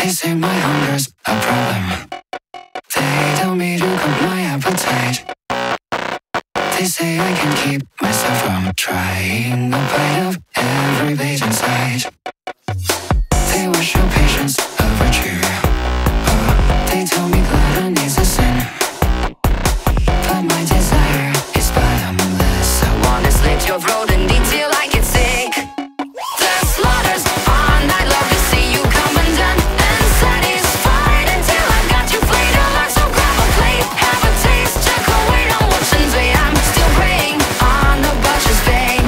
They say my hunger's a problem. They tell me to cut my appetite. They say I can keep myself from trying a bite of every page inside. They wish your patience a virtue. They tell me gluttony's a sin. But my desire is bottomless. I wanna slit your throat and eat till I get sick. The slaughter's on, I'd love to see you come undone and satisfied until I've got you flayed alive. So grab a plate, have a taste, check away on what's in way. I'm still preying on the butcher's vein.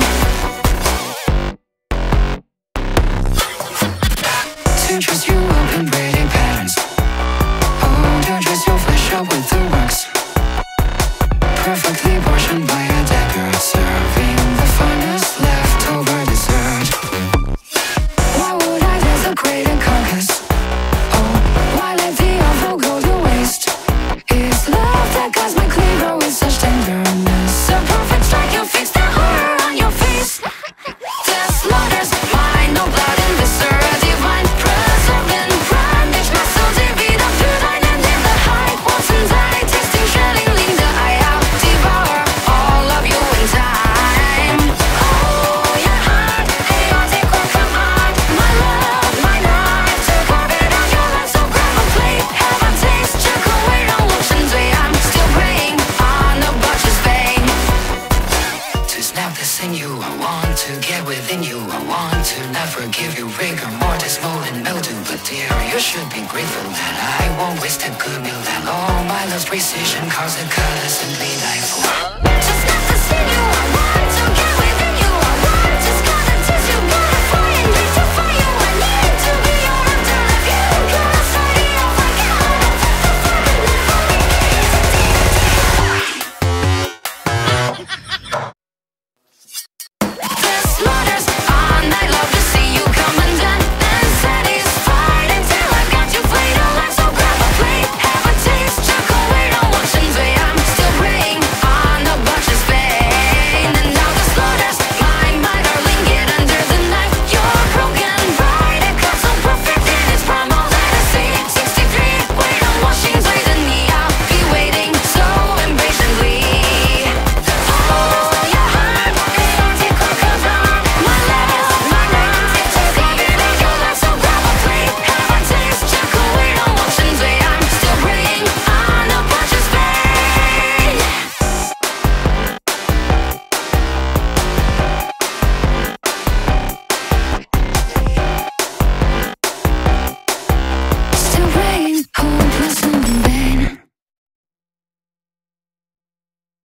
To dress you up in pretty patterns. Oh, to dress your flesh up with the works. Perfectly portioned by a dagger, serving the finest leftover dessert. Why would I desecrate a carcass? Oh, why let the offal go to waste? It's love that guides my cleaver with such tenderness. A perfect strike, you fix the horror on your face. The slaughter's mine, no blood and viscera divine. Preserved in prime, bitch, my soul divine. Up through thine and in the high. What's inside, tasting, shelling, lean the eye out. Devour all of you in time. Oh, your heart, chaotic or come on. My love, my knife, to carve it out your life. So grab a plate, have a taste, check away on lotion's way. I'm still preying on the butcher's vein. To snap the sinew, I want to get within you. I want to not forgive you, rigor mortis, mold and mildew. But dear, you should be grateful that I won't waste a good meal. That all my love's precision cause a color simply delightful. To snap the sinew, I want